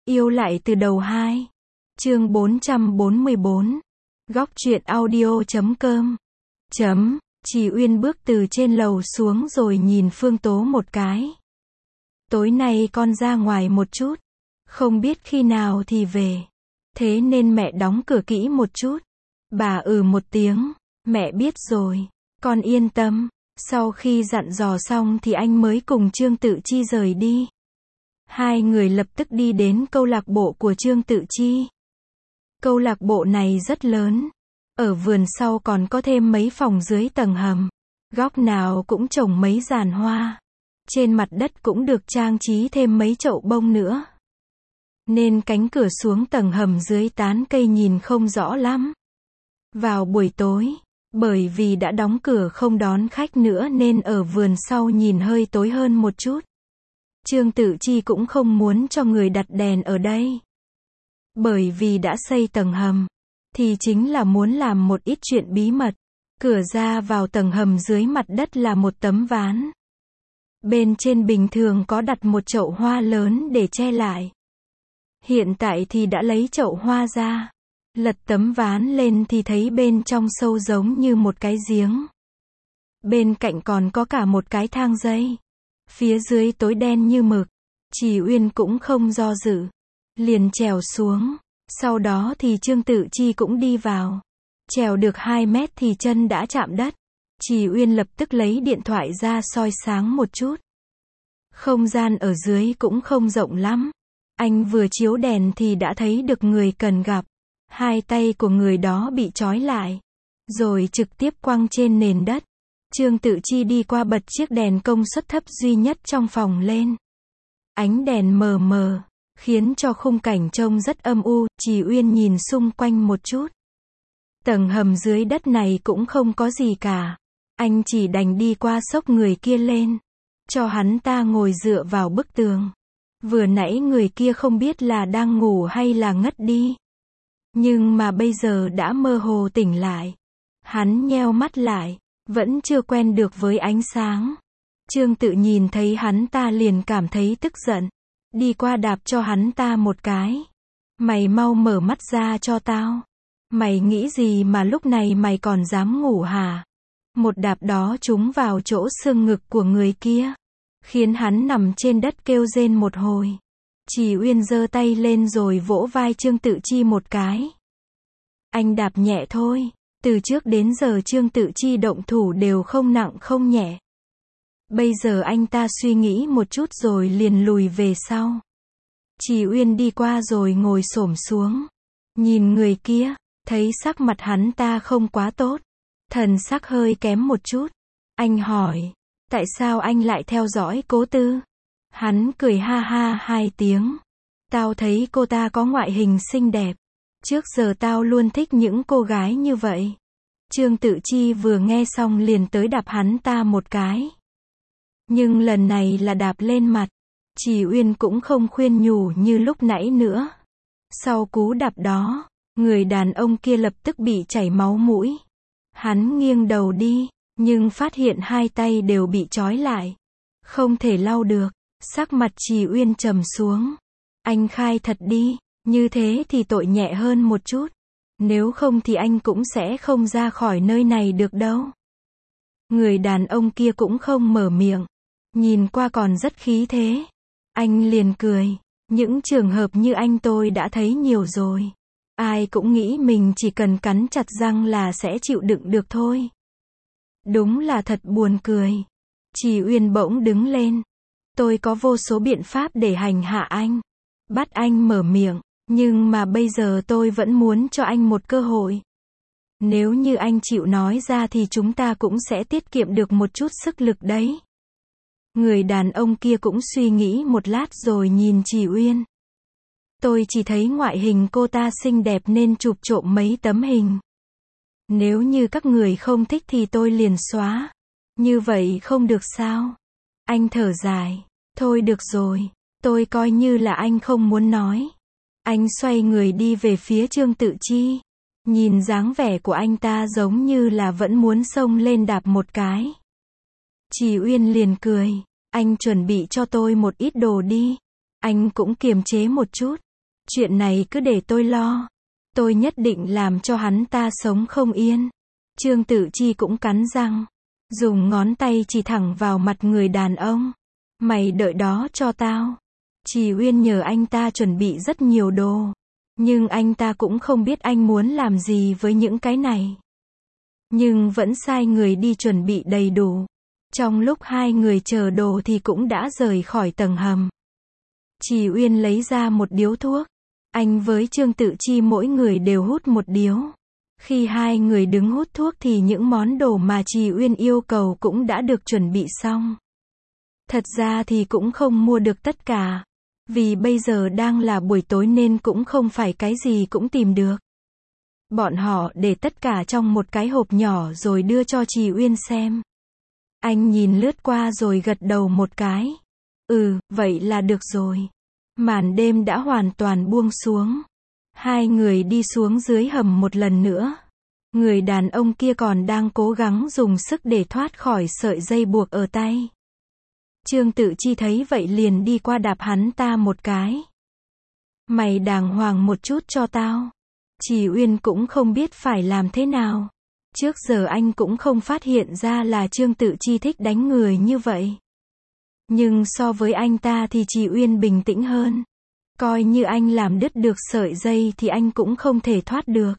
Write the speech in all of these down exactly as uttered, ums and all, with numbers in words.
Yêu lại từ đầu hai. Chương bốn trăm bốn mươi bốn. Góc truyện audio chấm com. Chấm. Chị Uyên bước từ trên lầu xuống rồi nhìn Phương Tố một cái. Tối nay con ra ngoài một chút. Không biết khi nào thì về. Thế nên mẹ đóng cửa kỹ một chút. Bà ừ một tiếng. Mẹ biết rồi. Con yên tâm. Sau khi dặn dò xong thì anh mới cùng Trương Tự Chi rời đi. Hai người lập tức đi đến câu lạc bộ của Trương Tự Chi. Câu lạc bộ này rất lớn. Ở vườn sau còn có thêm mấy phòng dưới tầng hầm. Góc nào cũng trồng mấy giàn hoa. Trên mặt đất cũng được trang trí thêm mấy chậu bông nữa. Nên cánh cửa xuống tầng hầm dưới tán cây nhìn không rõ lắm. Vào buổi tối, bởi vì đã đóng cửa không đón khách nữa nên ở vườn sau nhìn hơi tối hơn một chút. Trương Tự Chi cũng không muốn cho người đặt đèn ở đây. Bởi vì đã xây tầng hầm, thì chính là muốn làm một ít chuyện bí mật. Cửa ra vào tầng hầm dưới mặt đất là một tấm ván. Bên trên bình thường có đặt một chậu hoa lớn để che lại. Hiện tại thì đã lấy chậu hoa ra. Lật tấm ván lên thì thấy bên trong sâu giống như một cái giếng. Bên cạnh còn có cả một cái thang dây. Phía dưới tối đen như mực. Chỉ Uyên cũng không do dự. Liền trèo xuống. Sau đó thì Trương Tự Chi cũng đi vào. Trèo được hai mét thì chân đã chạm đất. Chỉ Uyên lập tức lấy điện thoại ra soi sáng một chút. Không gian ở dưới cũng không rộng lắm. Anh vừa chiếu đèn thì đã thấy được người cần gặp. Hai tay của người đó bị trói lại. Rồi trực tiếp quăng trên nền đất. Trương Tự Chi đi qua bật chiếc đèn công suất thấp duy nhất trong phòng lên. Ánh đèn mờ mờ, khiến cho khung cảnh trông rất âm u. Chỉ Uyên nhìn xung quanh một chút. Tầng hầm dưới đất này cũng không có gì cả. Anh chỉ đành đi qua xốc người kia lên. Cho hắn ta ngồi dựa vào bức tường. Vừa nãy người kia không biết là đang ngủ hay là ngất đi. Nhưng mà bây giờ đã mơ hồ tỉnh lại. Hắn nheo mắt lại. Vẫn chưa quen được với ánh sáng. Trương Tự nhìn thấy hắn ta liền cảm thấy tức giận. Đi qua đạp cho hắn ta một cái. Mày mau mở mắt ra cho tao. Mày nghĩ gì mà lúc này mày còn dám ngủ hả? Một đạp đó trúng vào chỗ xương ngực của người kia. Khiến hắn nằm trên đất kêu rên một hồi. Chỉ Uyên giơ tay lên rồi vỗ vai Trương Tự Chi một cái. Anh đạp nhẹ thôi. Từ trước đến giờ Trương Tự Chi động thủ đều không nặng không nhẹ. Bây giờ anh ta suy nghĩ một chút rồi liền lùi về sau. Chỉ Uyên đi qua rồi ngồi xổm xuống. Nhìn người kia, thấy sắc mặt hắn ta không quá tốt. Thần sắc hơi kém một chút. Anh hỏi, tại sao anh lại theo dõi Cố Tư? Hắn cười ha ha hai tiếng. Tao thấy cô ta có ngoại hình xinh đẹp. Trước giờ tao luôn thích những cô gái như vậy. Trương Tự Chi vừa nghe xong liền tới đạp hắn ta một cái. Nhưng lần này là đạp lên mặt. Chỉ Uyên cũng không khuyên nhủ như lúc nãy nữa. Sau cú đạp đó, người đàn ông kia lập tức bị chảy máu mũi. Hắn nghiêng đầu đi, nhưng phát hiện hai tay đều bị trói lại. Không thể lau được. Sắc mặt Chỉ Uyên trầm xuống. Anh khai thật đi. Như thế thì tội nhẹ hơn một chút. Nếu không thì anh cũng sẽ không ra khỏi nơi này được đâu. Người đàn ông kia cũng không mở miệng. Nhìn qua còn rất khí thế. Anh liền cười. Những trường hợp như anh tôi đã thấy nhiều rồi. Ai cũng nghĩ mình chỉ cần cắn chặt răng là sẽ chịu đựng được thôi. Đúng là thật buồn cười. Chỉ Uyên bỗng đứng lên. Tôi có vô số biện pháp để hành hạ anh. Bắt anh mở miệng. Nhưng mà bây giờ tôi vẫn muốn cho anh một cơ hội. Nếu như anh chịu nói ra thì chúng ta cũng sẽ tiết kiệm được một chút sức lực đấy. Người đàn ông kia cũng suy nghĩ một lát rồi nhìn Chỉ Uyên. Tôi chỉ thấy ngoại hình cô ta xinh đẹp nên chụp trộm mấy tấm hình. Nếu như các người không thích thì tôi liền xóa. Như vậy không được sao? Anh thở dài. Thôi được rồi. Tôi coi như là anh không muốn nói. Anh xoay người đi về phía Trương Tự Chi. Nhìn dáng vẻ của anh ta giống như là vẫn muốn xông lên đạp một cái. Chỉ Uyên liền cười. Anh chuẩn bị cho tôi một ít đồ đi. Anh cũng kiềm chế một chút. Chuyện này cứ để tôi lo. Tôi nhất định làm cho hắn ta sống không yên. Trương Tự Chi cũng cắn răng, dùng ngón tay chỉ thẳng vào mặt người đàn ông. Mày đợi đó cho tao. Trì Uyên nhờ anh ta chuẩn bị rất nhiều đồ. Nhưng anh ta cũng không biết anh muốn làm gì với những cái này. Nhưng vẫn sai người đi chuẩn bị đầy đủ. Trong lúc hai người chờ đồ thì cũng đã rời khỏi tầng hầm. Trì Uyên lấy ra một điếu thuốc. Anh với Trương Tự Chi mỗi người đều hút một điếu. Khi hai người đứng hút thuốc thì những món đồ mà Trì Uyên yêu cầu cũng đã được chuẩn bị xong. Thật ra thì cũng không mua được tất cả. Vì bây giờ đang là buổi tối nên cũng không phải cái gì cũng tìm được. Bọn họ để tất cả trong một cái hộp nhỏ rồi đưa cho Trì Uyên xem. Anh nhìn lướt qua rồi gật đầu một cái. Ừ, vậy là được rồi. Màn đêm đã hoàn toàn buông xuống. Hai người đi xuống dưới hầm một lần nữa. Người đàn ông kia còn đang cố gắng dùng sức để thoát khỏi sợi dây buộc ở tay. Trương Tự Chi thấy vậy liền đi qua đạp hắn ta một cái. Mày đàng hoàng một chút cho tao. Trì Uyên cũng không biết phải làm thế nào. Trước giờ anh cũng không phát hiện ra là Trương Tự Chi thích đánh người như vậy. Nhưng so với anh ta thì Trì Uyên bình tĩnh hơn. Coi như anh làm đứt được sợi dây thì anh cũng không thể thoát được.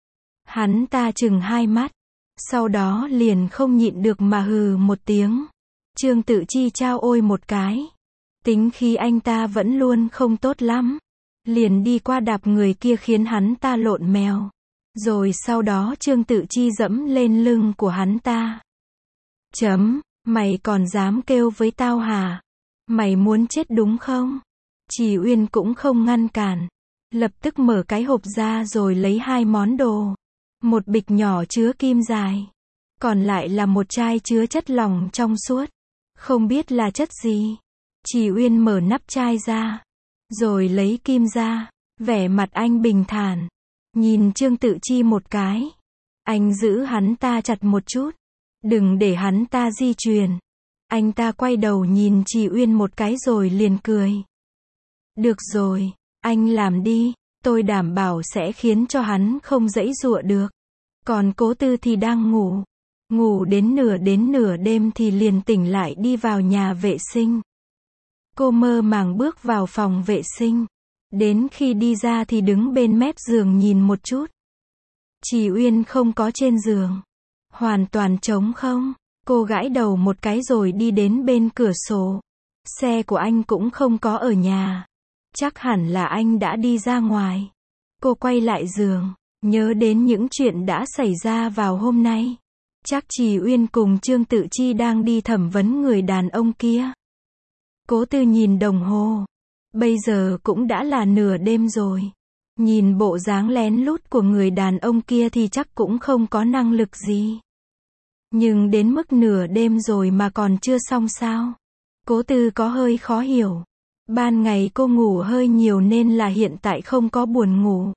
Hắn ta chừng hai mắt. Sau đó liền không nhịn được mà hừ một tiếng. Trương Tự Chi trao ôi một cái. Tính khí anh ta vẫn luôn không tốt lắm. Liền đi qua đạp người kia khiến hắn ta lộn mèo. Rồi sau đó Trương Tự Chi dẫm lên lưng của hắn ta. Chấm, mày còn dám kêu với tao hả? Mày muốn chết đúng không? Trì Uyên cũng không ngăn cản. Lập tức mở cái hộp ra rồi lấy hai món đồ. Một bịch nhỏ chứa kim dài. Còn lại là một chai chứa chất lỏng trong suốt. Không biết là chất gì. Trì Uyên mở nắp chai ra. Rồi lấy kim ra. Vẻ mặt anh bình thản. Nhìn Trương Tự Chi một cái. Anh giữ hắn ta chặt một chút. Đừng để hắn ta di chuyển. Anh ta quay đầu nhìn Trì Uyên một cái rồi liền cười. Được rồi, anh làm đi. Tôi đảm bảo sẽ khiến cho hắn không giãy giụa được. Còn Cố Tư thì đang ngủ. Ngủ đến nửa đến nửa đêm thì liền tỉnh lại đi vào nhà vệ sinh. Cô mơ màng bước vào phòng vệ sinh. Đến khi đi ra thì đứng bên mép giường nhìn một chút. Trì Uyên không có trên giường. Hoàn toàn trống không. Cô gãi đầu một cái rồi đi đến bên cửa sổ. Xe của anh cũng không có ở nhà. Chắc hẳn là anh đã đi ra ngoài. Cô quay lại giường. Nhớ đến những chuyện đã xảy ra vào hôm nay. Chắc Trì Uyên cùng Trương Tự Chi đang đi thẩm vấn người đàn ông kia. Cố Tư nhìn đồng hồ. Bây giờ cũng đã là nửa đêm rồi. Nhìn bộ dáng lén lút của người đàn ông kia thì chắc cũng không có năng lực gì. Nhưng đến mức nửa đêm rồi mà còn chưa xong sao? Cố Tư có hơi khó hiểu. Ban ngày cô ngủ hơi nhiều nên là hiện tại không có buồn ngủ.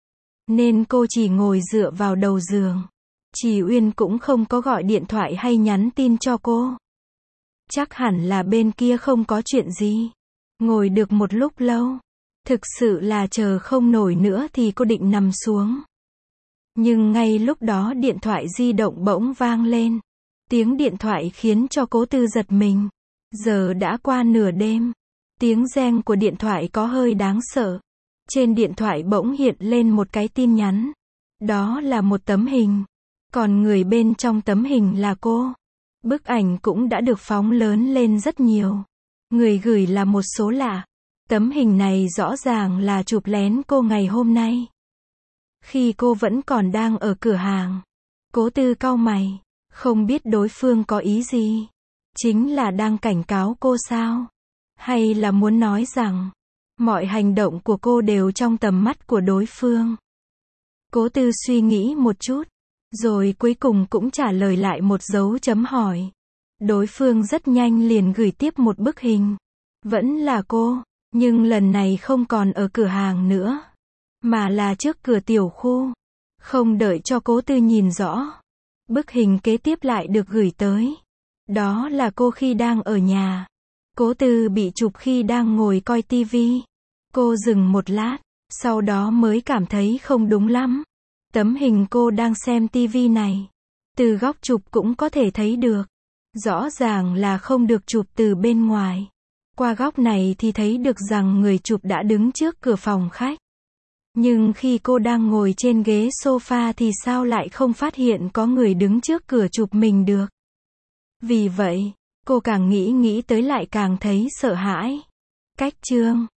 Nên cô chỉ ngồi dựa vào đầu giường. Trì Uyên cũng không có gọi điện thoại hay nhắn tin cho cô. Chắc hẳn là bên kia không có chuyện gì. Ngồi được một lúc lâu. Thực sự là chờ không nổi nữa thì cô định nằm xuống. Nhưng ngay lúc đó điện thoại di động bỗng vang lên. Tiếng điện thoại khiến cho Cố Tư giật mình. Giờ đã qua nửa đêm. Tiếng reng của điện thoại có hơi đáng sợ. Trên điện thoại bỗng hiện lên một cái tin nhắn. Đó là một tấm hình. Còn người bên trong tấm hình là cô. Bức ảnh cũng đã được phóng lớn lên rất nhiều. Người gửi là một số lạ. Tấm hình này rõ ràng là chụp lén cô ngày hôm nay. Khi cô vẫn còn đang ở cửa hàng. Cố Tư cau mày. Không biết đối phương có ý gì. Chính là đang cảnh cáo cô sao? Hay là muốn nói rằng mọi hành động của cô đều trong tầm mắt của đối phương? Cố Tư suy nghĩ một chút. Rồi cuối cùng cũng trả lời lại một dấu chấm hỏi. Đối phương rất nhanh liền gửi tiếp một bức hình. Vẫn là cô, nhưng lần này không còn ở cửa hàng nữa. Mà là trước cửa tiểu khu. Không đợi cho Cố Tư nhìn rõ. Bức hình kế tiếp lại được gửi tới. Đó là cô khi đang ở nhà. Cố Tư bị chụp khi đang ngồi coi tivi. Cô dừng một lát. Sau đó mới cảm thấy không đúng lắm. Tấm hình cô đang xem tivi này, từ góc chụp cũng có thể thấy được. Rõ ràng là không được chụp từ bên ngoài. Qua góc này thì thấy được rằng người chụp đã đứng trước cửa phòng khách. Nhưng khi cô đang ngồi trên ghế sofa thì sao lại không phát hiện có người đứng trước cửa chụp mình được. Vì vậy, cô càng nghĩ nghĩ tới lại càng thấy sợ hãi. Cách chương